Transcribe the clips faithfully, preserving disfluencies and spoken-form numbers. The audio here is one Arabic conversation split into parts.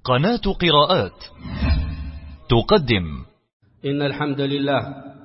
قناة قراءات تقدم. إن الحمد لله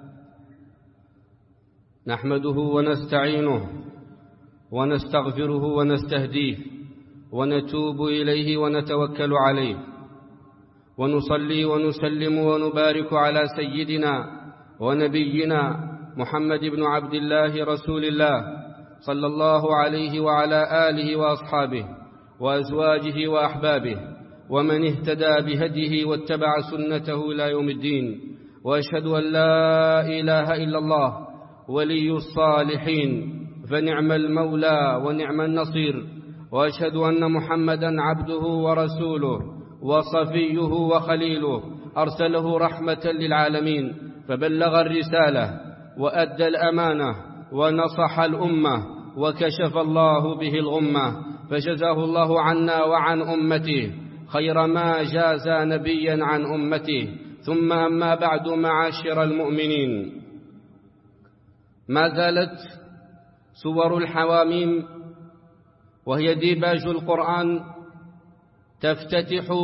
نحمده ونستعينه ونستغفره ونستهديه ونتوب إليه ونتوكل عليه، ونصلي ونسلم ونبارك على سيدنا ونبينا محمد بن عبد الله رسول الله صلى الله عليه وعلى آله وأصحابه وأزواجه وأحبابه ومن اهتدى بهديه واتبع سنته إلى يوم الدين. وأشهد أن لا إله إلا الله ولي الصالحين فنعم المولى ونعم النصير، وأشهد أن محمدا عبده ورسوله وصفيه وخليله أرسله رحمة للعالمين، فبلغ الرسالة وأدى الأمانة ونصح الأمة وكشف الله به الغمة، فجزاه الله عنا وعن أمته خير ما جاز نبيا عن أمته. ثم أما بعد، معاشر المؤمنين، ما زالت سور الحواميم وهي ديباج القرآن تفتتح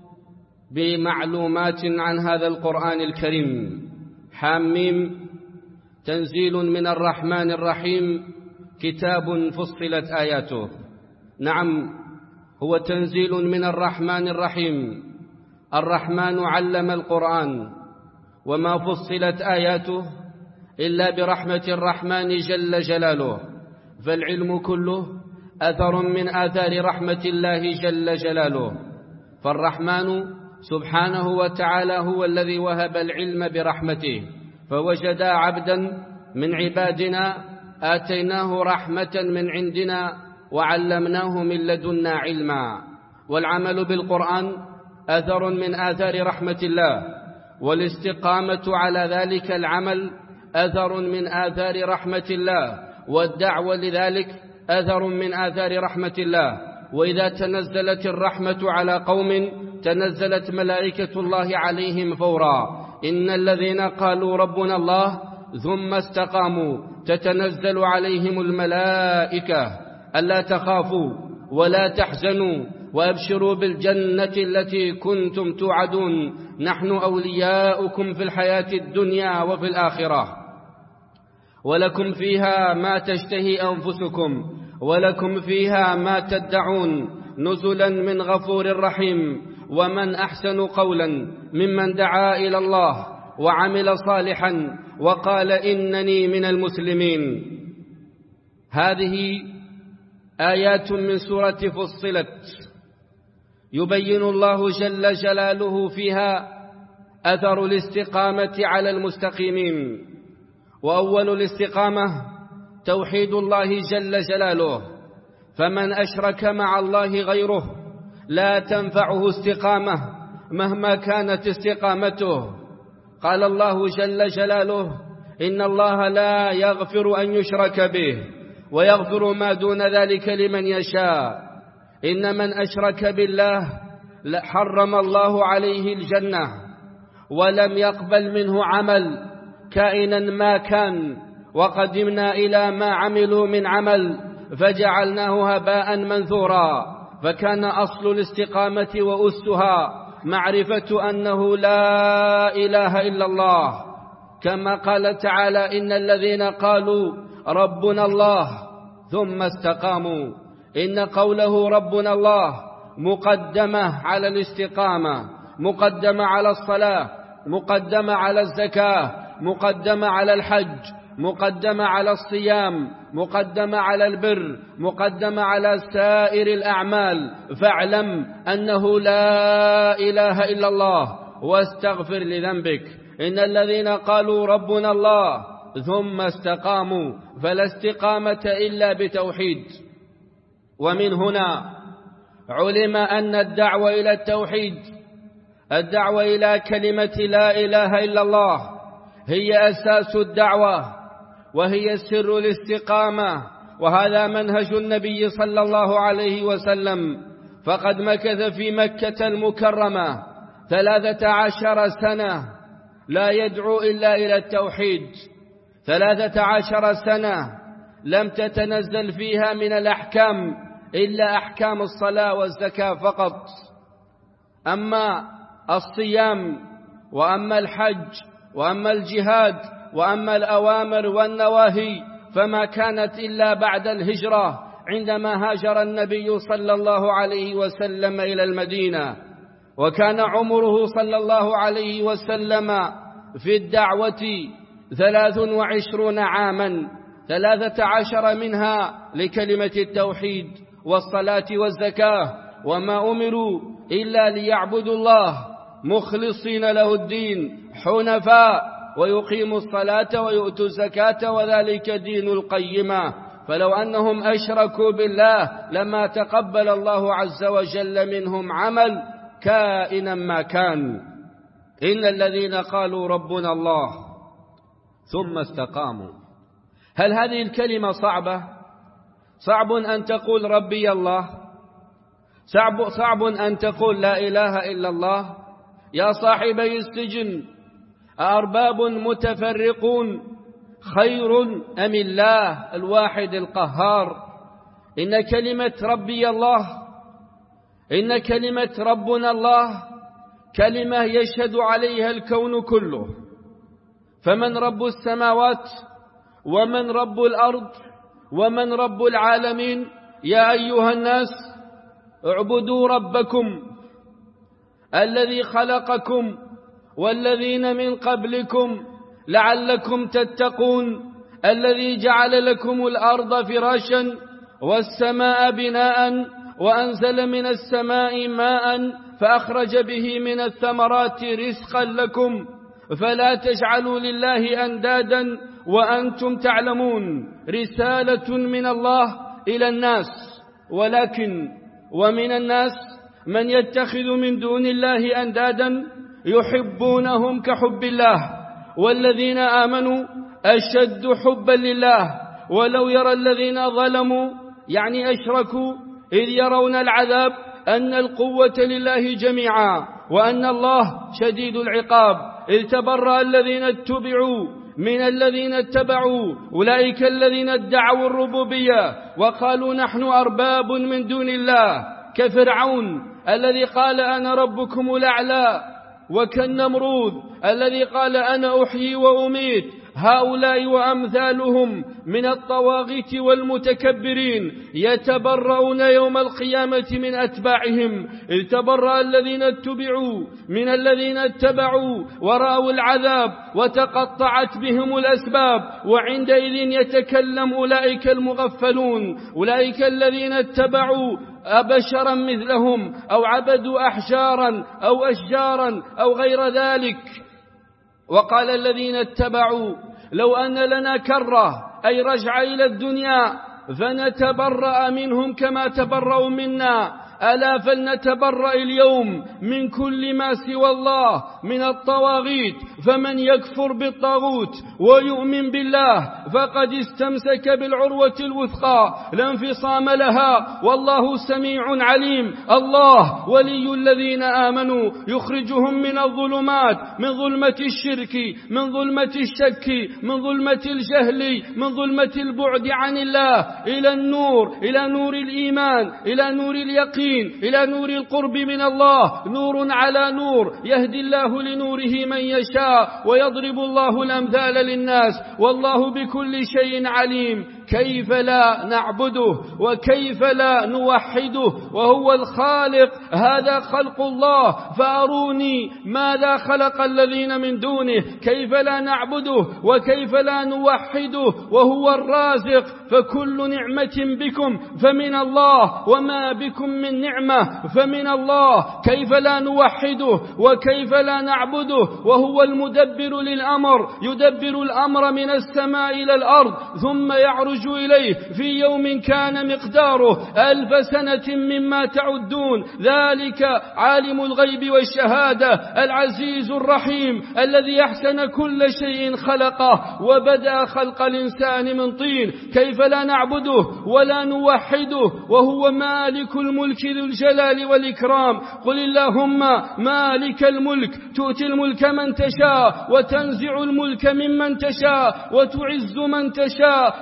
بمعلومات عن هذا القرآن الكريم. حاميم تنزيل من الرحمن الرحيم، كتاب فصلت آياته. نعم، هو تنزيل من الرحمن الرحيم. الرحمن علم القرآن، وما فصلت آياته إلا برحمة الرحمن جل جلاله، فالعلم كله أثر من آثار رحمة الله جل جلاله. فالرحمن سبحانه وتعالى هو الذي وهب العلم برحمته، فوجد عبدا من عبادنا آتيناه رحمة من عندنا وعلمناه من لدنا علما. والعمل بالقرآن أثر من آثار رحمة الله، والاستقامة على ذلك العمل أثر من آثار رحمة الله، والدعوة لذلك أثر من آثار رحمة الله. وإذا تنزلت الرحمة على قوم تنزلت ملائكة الله عليهم فورا. إن الذين قالوا ربنا الله ثم استقاموا تتنزل عليهم الملائكة ألا تخافوا ولا تحزنوا وأبشروا بالجنة التي كنتم توعدون، نحن أولياؤكم في الحياة الدنيا وفي الآخرة، ولكم فيها ما تشتهي أنفسكم ولكم فيها ما تدعون، نزلا من غفور رحيم. ومن أحسن قولا ممن دعا إلى الله وعمل صالحا وقال إنني من المسلمين. هذه آيات من سورة فصلت يبين الله جل جلاله فيها أثر الاستقامة على المستقيمين. وأول الاستقامة توحيد الله جل جلاله، فمن أشرك مع الله غيره لا تنفعه استقامة مهما كانت استقامته. قال الله جل جلاله إن الله لا يغفر أن يشرك به ويغفر ما دون ذلك لمن يشاء. إن من أشرك بالله حرم الله عليه الجنة ولم يقبل منه عمل كائنا ما كان، وقدمنا إلى ما عملوا من عمل فجعلناه هباء منثورا. فكان أصل الاستقامة وأسها معرفة أنه لا إله إلا الله، كما قال تعالى إن الذين قالوا ربنا الله ثم استقاموا. إن قوله ربنا الله مقدمة على الاستقامة، مقدمة على الصلاة، مقدمة على الزكاة، مقدمة على الحج، مقدمة على الصيام، مقدمة على البر، مقدمة على سائر الأعمال. فاعلم أنه لا إله إلا الله واستغفر لذنبك. إن الذين قالوا ربنا الله ثم استقاموا، فلا استقامة إلا بتوحيد. ومن هنا علم أن الدعوة إلى التوحيد، الدعوة إلى كلمة لا إله إلا الله، هي أساس الدعوة وهي سر الاستقامة. وهذا منهج النبي صلى الله عليه وسلم، فقد مكث في مكة المكرمة ثلاثة عشر سنة لا يدعو إلا إلى التوحيد. ثلاثة عشر سنة لم تتنزل فيها من الأحكام إلا أحكام الصلاة والزكاة فقط. أما الصيام وأما الحج وأما الجهاد وأما الأوامر والنواهي فما كانت إلا بعد الهجرة عندما هاجر النبي صلى الله عليه وسلم إلى المدينة، وكان عمره صلى الله عليه وسلم في الدعوة ثلاث وعشرون عاما، ثلاثة عشر منها لكلمة التوحيد والصلاة والزكاة، وما أمروا إلا ليعبدوا الله مخلصين له الدين حنفاء ويقيموا الصلاة ويؤتوا الزكاة وذلك دين القيمة. فلو أنهم أشركوا بالله لما تقبل الله عز وجل منهم عمل كائنا ما كان. إن الذين قالوا ربنا الله ثم استقاموا. هل هذه الكلمة صعبة؟ صعب أن تقول ربي الله، صعب, صعب أن تقول لا إله إلا الله. يا صاحبي السجن، أأرباب متفرقون خير أم الله الواحد القهار؟ إن كلمة ربي الله، إن كلمة ربنا الله كلمة يشهد عليها الكون كله. فمن رب السماوات ومن رب الأرض ومن رب العالمين؟ يا أيها الناس اعبدوا ربكم الذي خلقكم والذين من قبلكم لعلكم تتقون، الذي جعل لكم الأرض فراشا والسماء بناء وأنزل من السماء ماء فأخرج به من الثمرات رزقا لكم، فلا تجعلوا لله أندادا وأنتم تعلمون. رسالة من الله إلى الناس، ولكن ومن الناس من يتخذ من دون الله أندادا يحبونهم كحب الله، والذين آمنوا أشد حبا لله. ولو يرى الذين ظلموا يعني أشركوا إذ يرون العذاب أن القوة لله جميعا وأن الله شديد العقاب، إذ تبرأ الذين اتبعوا من الذين اتبعوا، أولئك الذين ادعوا الربوبية وقالوا نحن أرباب من دون الله، كفرعون الذي قال أنا ربكم الأعلى، وكالنمرود الذي قال أنا أحيي وأميت. هؤلاء وأمثالهم من الطواغيت والمتكبرين يتبرؤون يوم القيامة من أتباعهم، إذ تبرأ الذين اتبعوا من الذين اتبعوا ورأوا العذاب وتقطعت بهم الأسباب، وعندئذ يتكلم أولئك المغفلون، أولئك الذين اتبعوا أبشرا مثلهم أو عبدوا أحجارا أو أشجارا أو غير ذلك. وقال الذين اتبعوا لو أن لنا كرة أي رجع إلى الدنيا فنتبرأ منهم كما تبرأوا منا. ألا فلنتبرأ اليوم من كل ما سوى الله من الطواغيت، فمن يكفر بالطاغوت ويؤمن بالله فقد استمسك بالعروة الوثقى لا انفصام لها، والله سميع عليم. الله ولي الذين آمنوا يخرجهم من الظلمات، من ظلمة الشرك، من ظلمة الشك، من ظلمة الجهل، من ظلمة البعد عن الله إلى النور، إلى نور الإيمان، إلى نور اليقين، إلى نور القرب من الله. نور على نور يهدي الله لنوره من يشاء ويضرب الله الأمثال للناس، والله بكل شيء عليم. كيف لا نعبده وكيف لا نوحده وهو الخالق؟ هذا خلق الله، فأروني ماذا خلق الذين من دونه. كيف لا نعبده وكيف لا نوحده وهو الرازق؟ فكل نعمة بكم فمن الله، وما بكم من نعمة فمن الله. كيف لا نوحده وكيف لا نعبده وهو المدبر للأمر، يدبر الأمر من السماء إلى الأرض ثم يعرج إليه في يوم كان مقداره ألف سنة مما تعدون. ذلك عالم الغيب والشهادة العزيز الرحيم الذي أحسن كل شيء خلقه وبدأ خلق الإنسان من طين. كيف لا نعبده ولا نوحده وهو مالك الملك ذو الجلال والإكرام. قل اللهم مالك الملك تؤتي الملك من تشاء وتنزع الملك ممن تشاء وتعز من تشاء وتذل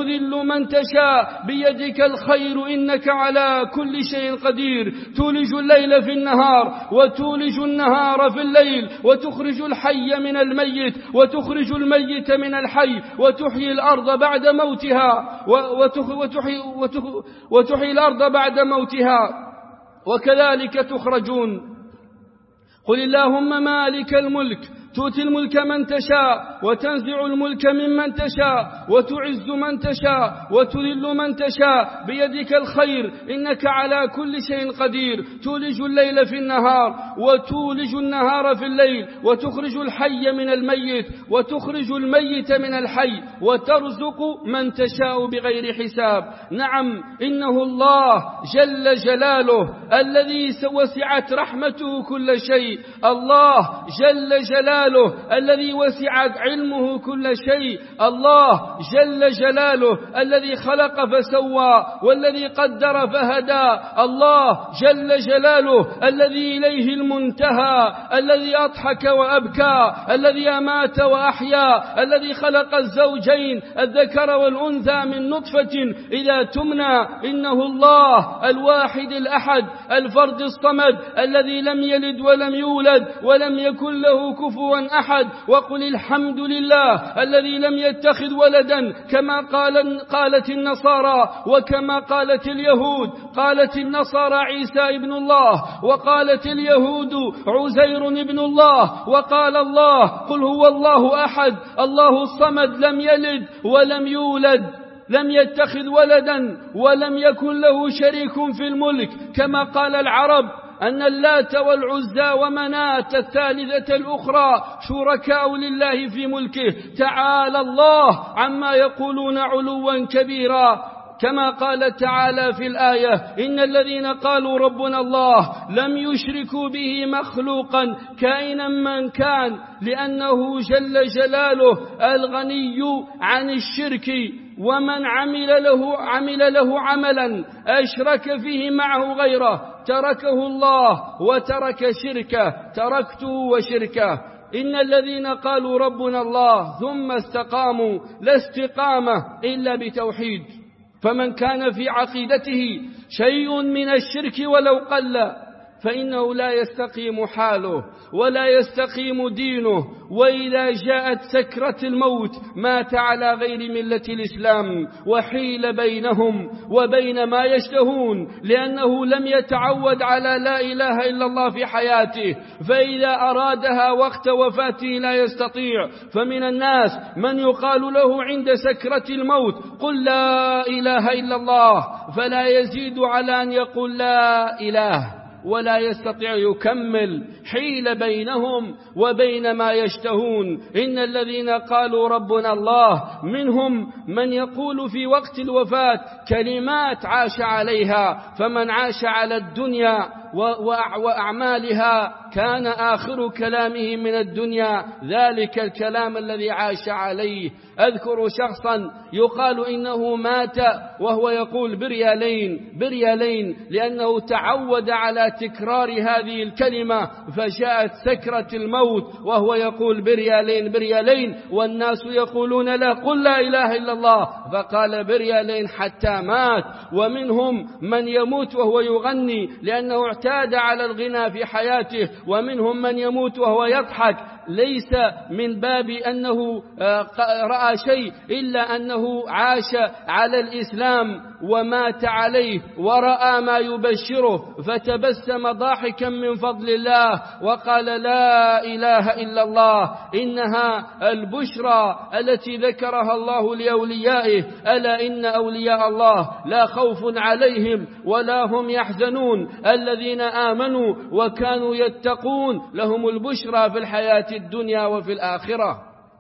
وتذل من تشاء بيدك الخير إنك على كل شيء قدير. تولج الليل في النهار وتولج النهار في الليل، وتخرج الحي من الميت وتخرج الميت من الحي، وتحيي الأرض بعد موتها وتحيي, وتحيي الأرض بعد موتها، وكذلك تخرجون. قل اللهم مالك الملك تؤتي الملك من تشاء وتنزع الملك ممن تشاء وتعز من تشاء وتذل من تشاء بيدك الخير إنك على كل شيء قدير. تولج الليل في النهار وتولج النهار في الليل، وتخرج الحي من الميت وتخرج الميت من الحي، وترزق من تشاء بغير حساب. نعم، إنه الله جل جلاله الذي وسعت رحمته كل شيء، الله جل جلاله الذي وسعت علمه كل شيء، الله جل جلاله الذي خلق فسوى والذي قدر فهدى، الله جل جلاله الذي إليه المنتهى، الذي أضحك وأبكى، الذي أمات وأحيا، الذي خلق الزوجين الذكر والأنثى من نطفة إذا تمنى. إنه الله الواحد الأحد الفرد الصمد الذي لم يلد ولم يولد ولم يكن له كفوا أحد. وقل الحمد لله الذي لم يتخذ ولدا كما قال قالت النصارى وكما قالت اليهود. قالت النصارى عيسى ابن الله، وقالت اليهود عزير ابن الله، وقال الله قل هو الله أحد الله الصمد لم يلد ولم يولد لم يتخذ ولدا ولم يكن له شريك في الملك، كما قال العرب أن اللات والعزى ومناة الثالثة الأخرى شركاء لله في ملكه. تعالى الله عما يقولون علوا كبيرا. كما قال تعالى في الآية إن الذين قالوا ربنا الله لم يشركوا به مخلوقا كائنا من كان، لأنه جل جلاله الغني عن الشرك، ومن عمل له عمل له عملا أشرك فيه معه غيره تركه الله وترك شركه تركته وشركه. إن الذين قالوا ربنا الله ثم استقاموا لا استقامة إلا بتوحيد، فمن كان في عقيدته شيء من الشرك ولو قل فإنه لا يستقيم حاله ولا يستقيم دينه، وإذا جاءت سكرة الموت مات على غير ملة الإسلام، وحيل بينهم وبين ما يشتهون، لأنه لم يتعود على لا إله إلا الله في حياته، فإذا أرادها وقت وفاته لا يستطيع. فمن الناس من يقال له عند سكرة الموت قل لا إله إلا الله، فلا يزيد على أن يقول لا إله، ولا يستطيع يكمل، حيل بينهم وبين ما يشتهون. إن الذين قالوا ربنا الله منهم من يقول في وقت الوفاة كلمات عاش عليها، فمن عاش على الدنيا وأعمالها كان آخر كلامه من الدنيا ذلك الكلام الذي عاش عليه. أذكر شخصا يقال إنه مات وهو يقول بريالين بريالين، لأنه تعود على تكرار هذه الكلمة، فجاءت سكرة الموت وهو يقول بريالين بريالين، والناس يقولون لا قل لا إله إلا الله، فقال بريالين حتى مات. ومنهم من يموت وهو يغني لأنه اعتاد على الغنى في حياته، ومنهم من يموت وهو يضحك، ليس من باب أنه رأى شيء إلا أنه عاش على الإسلام ومات عليه ورأى ما يبشره، فتبسم ضاحكا من فضل الله وقال لا إله إلا الله. إنها البشرى التي ذكرها الله لأوليائه، ألا إن أولياء الله لا خوف عليهم ولا هم يحزنون، الذين آمنوا وكانوا يتقون لهم البشرى في الحياة الدنيا وفي الآخرة.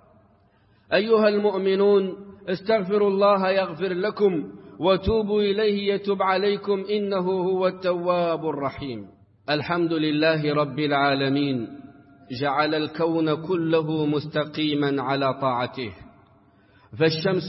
أيها المؤمنون، استغفروا الله يغفر لكم وتوبوا إليه يتب عليكم إنه هو التواب الرحيم. الحمد لله رب العالمين، جعل الكون كله مستقيما على طاعته، فالشمس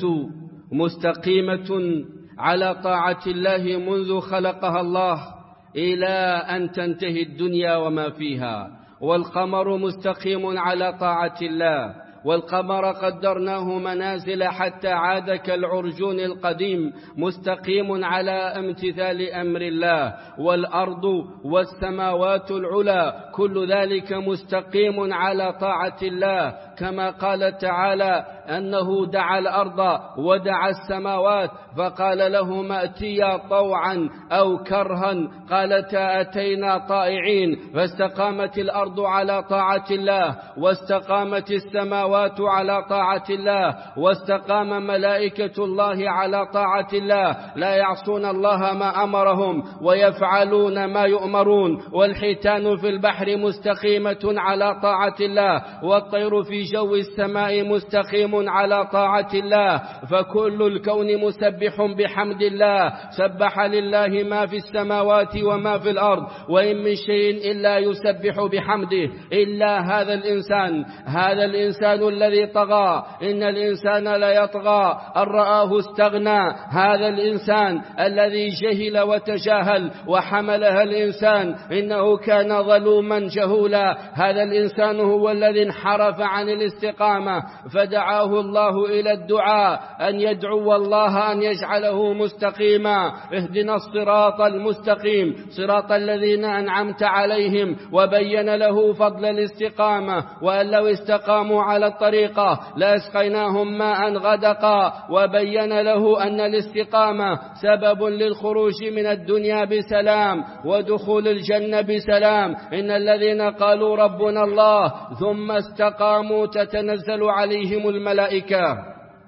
مستقيمة على طاعة الله منذ خلقها الله إلى أن تنتهي الدنيا وما فيها، والقمر مستقيم على طاعة الله، والقمر قدرناه منازل حتى عاد كالعرجون القديم مستقيم على امتثال أمر الله، والأرض والسماوات العلى كل ذلك مستقيم على طاعة الله، كما قال تعالى أنه دعا الأرض ودعا السماوات فقال لهما ائتيا طوعا أو كرها قالتا أتينا طائعين، فاستقامت الأرض على طاعة الله، واستقامت السماوات على طاعة الله، واستقام ملائكة الله على طاعة الله، لا يعصون الله ما أمرهم ويفعلون ما يؤمرون. والحيتان في البحر مستقيمة على طاعة الله، والطير في جو السماء مستقيم على طاعة الله، فكل الكون مسبح بحمد الله. سبح لله ما في السماوات وما في الأرض، وإن من شيء إلا يسبح بحمده إلا هذا الإنسان، هذا الإنسان الذي طغى. إن الإنسان لا يطغى أن رآه استغنى، هذا الإنسان الذي جهل وتجاهل وحملها الإنسان إنه كان ظلوما جهولا، هذا الإنسان هو الذي انحرف عن الاستقامة، فدعاه الله إلى الدعاء أن يدعو الله أن يجعله مستقيما. اهدنا الصراط المستقيم صراط الذين أنعمت عليهم، وبين له فضل الاستقامة، وأن لو استقاموا على الطريقة لأسقيناهم ماء غدقا، وبين له أن الاستقامة سبب للخروج من الدنيا بسلام ودخول الجنة بسلام. إن الذين قالوا ربنا الله ثم استقاموا تتنزل عليهم الملائكة،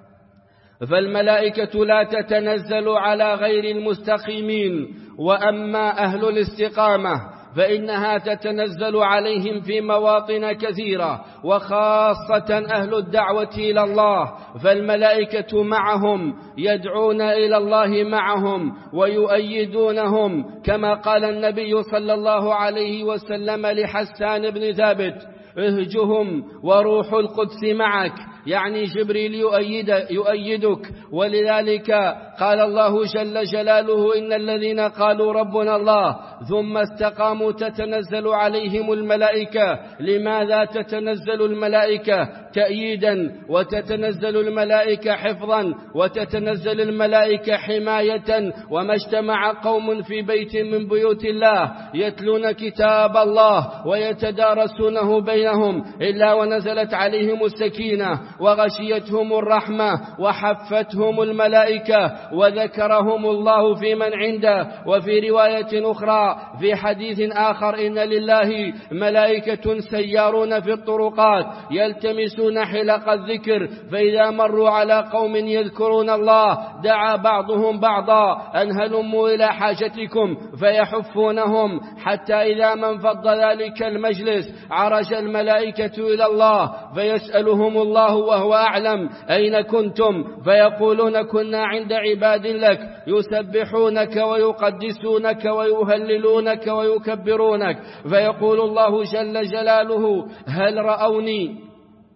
فالملائكة لا تتنزل على غير المستقيمين. وأما أهل الاستقامة فإنها تتنزل عليهم في مواطن كثيرة، وخاصة أهل الدعوة إلى الله، فالملائكة معهم يدعون إلى الله معهم ويؤيدونهم، كما قال النبي صلى الله عليه وسلم لحسان بن ثابت: اهجهم وروح القدس معك، يعني جبريل يؤيد يؤيدك. ولذلك قال الله جل جلاله: إن الذين قالوا ربنا الله ثم استقاموا تتنزل عليهم الملائكة. لماذا تتنزل الملائكة؟ تأييدا، وتتنزل الملائكة حفظا، وتتنزل الملائكة حماية. وما اجتمع قوم في بيت من بيوت الله يتلون كتاب الله ويتدارسونه بينهم إلا ونزلت عليهم السكينة وغشيتهم الرحمة وحفتهم الملائكة وذكرهم الله في من عنده. وفي رواية أخرى في حديث آخر: إن لله ملائكة سيارون في الطرقات يلتمسون حلق الذكر، فإذا مروا على قوم يذكرون الله دعا بعضهم بعضا أن هلموا إلى حاجتكم، فيحفونهم حتى إذا ما انفض ذلك المجلس عرج الملائكة إلى الله فيسألهم الله وهو أعلم: أين كنتم؟ فيقولون: كنا عند عباد لك يسبحونك ويقدسونك ويهللونك ويكبرونك. فيقول الله جل جلاله: هل رأوني؟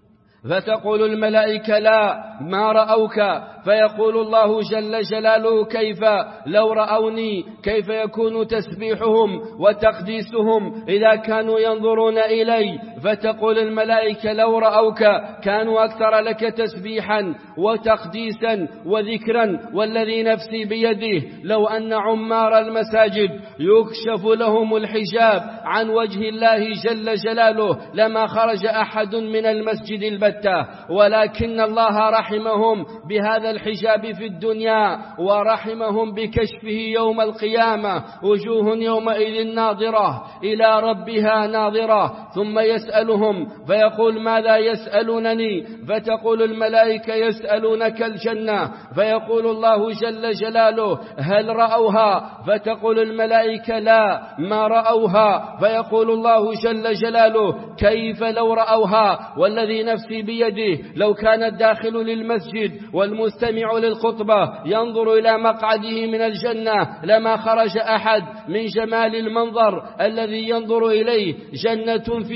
فتقول الملائكة: لا، ما رأوك. فيقول الله جل جلاله: كيف لو رأوني؟ كيف يكون تسبيحهم وتقديسهم إذا كانوا ينظرون إلي؟ فتقول الملائكة: لو رأوك كانوا أكثر لك تسبيحا وتقديسا وذكرا، والذي نفسي بيده لو أن عمار المساجد يكشف لهم الحجاب عن وجه الله جل جلاله لما خرج أحد من المسجد البتة، ولكن الله رحمهم بهذا الحجاب في الدنيا ورحمهم بكشفه يوم القيامة. وجوه يومئذ ناظرة إلى ربها ناظرة. ثم يسألهم فيقول: ماذا يسألونني؟ فتقول الملائكة: يسألونك الجنة. فيقول الله جل جلاله: هل رأوها؟ فتقول الملائكة: لا، ما رأوها. فيقول الله جل جلاله: كيف لو رأوها؟ والذي نفسي بيده لو كان الداخل للمسجد والمستمع للخطبة ينظر إلى مقعده من الجنة لما خرج أحد من جمال المنظر الذي ينظر إليه. جنة فيها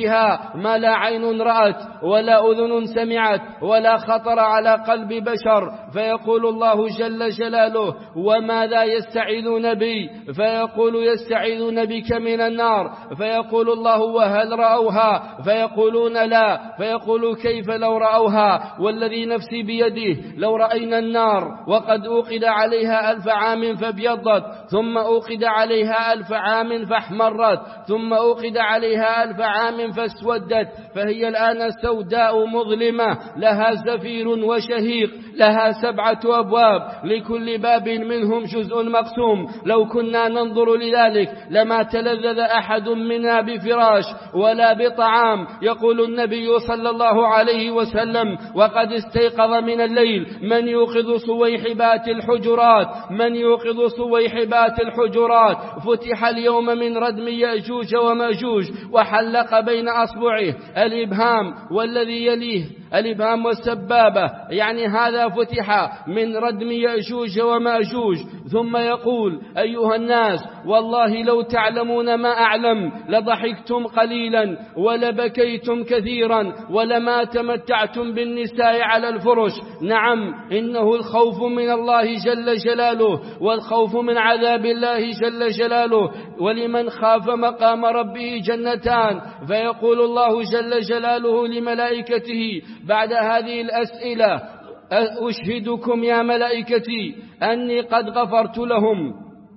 ما لا عين رأت ولا أذن سمعت ولا خطر على قلب بشر. فيقول الله جل جلاله: وماذا يستعيذون بي؟ فيقول: يستعيذون بك من النار. فيقول الله: وهل رأوها؟ فيقولون: لا. فيقول: كيف لو رأوها؟ والذي نفسي بيده لو رأينا النار وقد أوقد عليها ألف عام فابيضت، ثم أوقد عليها ألف عام فاحمرت، ثم أوقد عليها ألف عام فاسودت، فهي الآن سوداء مظلمة لها زفير وشهيق، لها سبعة أبواب لكل باب منهم جزء مقسوم. لو كنا ننظر لذلك لما تلذذ أحد منا بفراش ولا بطعام. يقول النبي صلى الله عليه وسلم: وقد استيقظ من الليل من يوقظ صويحبات الحجرات، من يوقظ صويحبات الحجرات. فتح اليوم من ردم يأجوج ومأجوج، وحلق بين أصبعه الإبهام والذي يليه الإبهام والسبابة، يعني هذا فتح من ردم يأجوج ومأجوج. ثم يقول: أيها الناس، والله لو تعلمون ما أعلم لضحكتم قليلا ولبكيتم كثيرا ولما تمتعتم بالنساء على الفرش. نعم، إنه الخوف من الله جل جلاله والخوف من عذاب الله جل جلاله. ولمن خاف مقام ربه جنتان. فيقول الله جل جلاله لملائكته بعد هذه الأسئلة: أشهدكم يا ملائكتي أني قد غفرت لهم.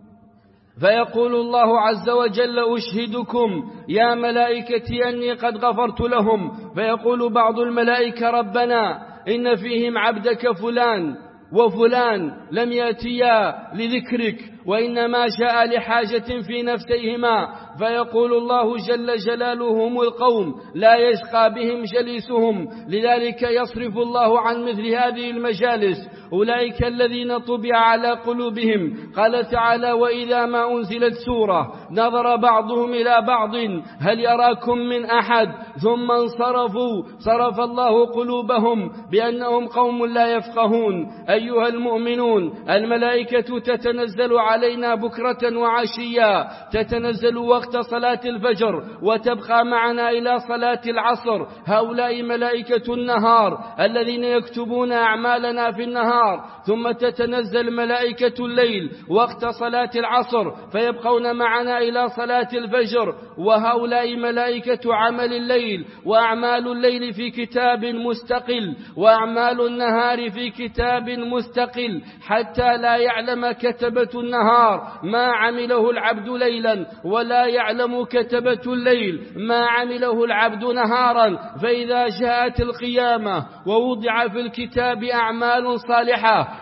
فيقول الله عز وجل: أشهدكم يا ملائكتي أني قد غفرت لهم. فيقول بعض الملائكة: ربنا إن فيهم عبدك فلان وفلان لم يأتيا لذكرك وإنما جاء لحاجة في نفسيهما. فيقول الله جل جلاله: هم القوم لا يشقى بهم جليسهم، لذلك يصرف الله عن مثل هذه المجالس أولئك الذين طبع على قلوبهم. قال تعالى: وإذا ما أنزلت سورة نظر بعضهم إلى بعض هل يراكم من أحد ثم انصرفوا صرف الله قلوبهم بأنهم قوم لا يفقهون. أيها المؤمنون، الملائكة تتنزل علينا بكرة وعشيا، تتنزل وقت صلاة الفجر وتبقى معنا إلى صلاة العصر. هؤلاء ملائكة النهار الذين يكتبون أعمالنا في النهار. ثم تتنزل ملائكة الليل وقت صلاة العصر فيبقون معنا إلى صلاة الفجر. وهؤلاء ملائكة عمل الليل، وأعمال الليل في كتاب مستقل، وأعمال النهار في كتاب مستقل، حتى لا يعلم كتبة النهار ما عمله العبد ليلا، ولا يعلم كتبة الليل ما عمله العبد نهارا. فإذا جاءت القيامة ووضع في الكتاب أعمال صالحة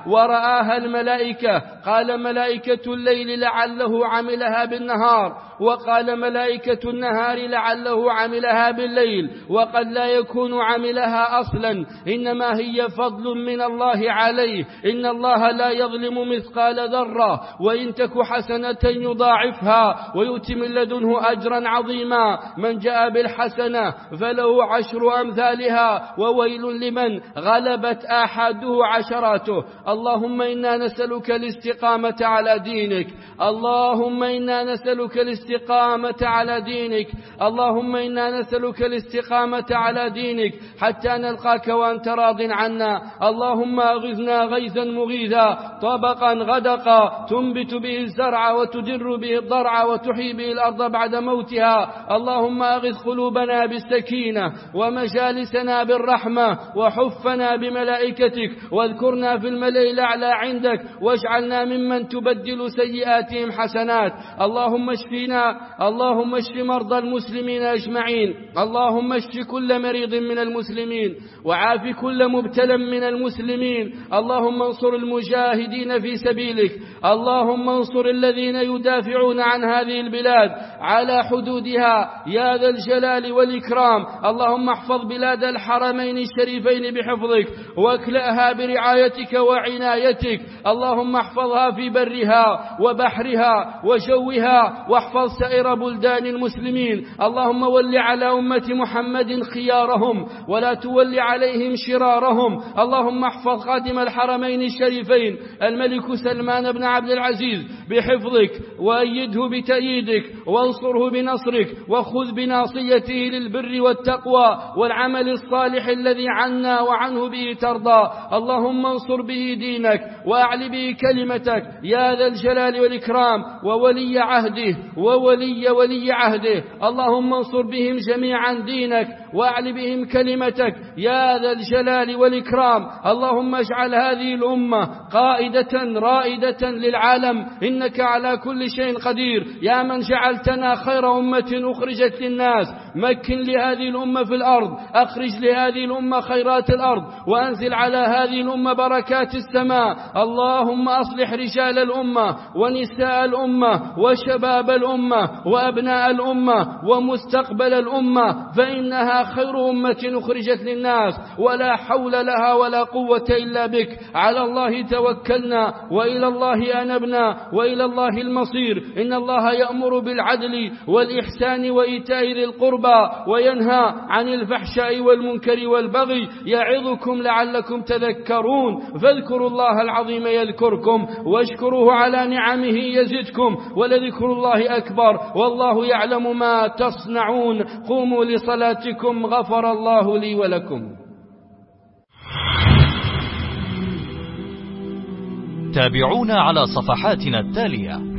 ورآها الملائكة، قال ملائكة الليل لعله عملها بالنهار، وقال ملائكة النهار لعله عملها بالليل، وقد لا يكون عملها أصلا، إنما هي فضل من الله عليه. إن الله لا يظلم مثقال ذرة، وإن تك حسنة يضاعفها ويؤتي من لدنه أجرا عظيما. من جاء بالحسنة فله عشر أمثالها، وويل لمن غلبت آحاده عشراته. اللهم إنا نسألك الاستقامة على دينك، اللهم إنا نسألك الاستقامة على دينك، اللهم إنا نسألك الاستقامة على دينك حتى نلقاك وأنت راض عنا. اللهم أغثنا غيثا مغيثا طبقا غدقا تنبت به الزرع وتدر به الضرع وتحيي به الأرض بعد موتها. اللهم أغث قلوبنا بالسكينة ومجالسنا بالرحمة وحفنا بملائكتك واذكرنا في الملأ الأعلى عندك واجعلنا ممن تبدل سيئاتهم حسنات. اللهم اشفنا، اللهم اشف مرضى المسلمين أجمعين، اللهم اشف كل مريض من المسلمين وعاف كل مبتلى من المسلمين. اللهم انصر المجاهدين في سبيلك، اللهم انصر الذين يدافعون عن هذه البلاد على حدودها يا ذا الجلال والإكرام. اللهم احفظ بلاد الحرمين الشريفين بحفظك واكلأها برعايتك وعنايتك. اللهم احفظها في برها وبحرها وجوها، واحفظ سائر بلدان المسلمين. اللهم ول على أمة محمد خيارهم ولا تول عليهم شرارهم. اللهم احفظ خادم الحرمين الشريفين الملك سلمان بن عبد العزيز بحفظك، وأيده بتأييدك، وانصره بنصرك، وخذ بناصيته للبر والتقوى والعمل الصالح الذي عنا وعنه به ترضى. اللهم انصر به دينك وأعل به كلمتك يا ذا الجلال والإكرام، وولي عهده وولي ولي عهده. اللهم انصر بهم جميعا دينك وأعل بهم كلمتك يا ذا الجلال والإكرام. اللهم اجعل هذه الأمة قائدة رائدة للعالم، إنك على كل شيء قدير يا من جعلتنا خير أمة أخرجت للناس. مكن لهذه الأمة في الأرض، أخرج لهذه الأمة خيرات الأرض، وأنزل على هذه الأمة بركات السماء. اللهم أصلح رجال الأمة ونساء الأمة وشباب الأمة وأبناء الأمة ومستقبل الأمة، فإنها خير أمة أخرجت للناس، ولا حول لها ولا قوة إلا بك. على الله توكلنا وإلى الله أنبنا وإلى الله المصير. إن الله يأمر بالعدل والإحسان وإيتاء ذي القربى وينهى عن الفحشاء والمنكر والبغي، يعظكم لعلكم تذكرون. فاذكروا الله العظيم يذكركم، واشكروه على نعمه يزدكم، ولذكر الله أكبر، والله يعلم ما تصنعون. قوموا لصلاتكم، غفر الله لي ولكم. تابعونا على صفحاتنا التالية: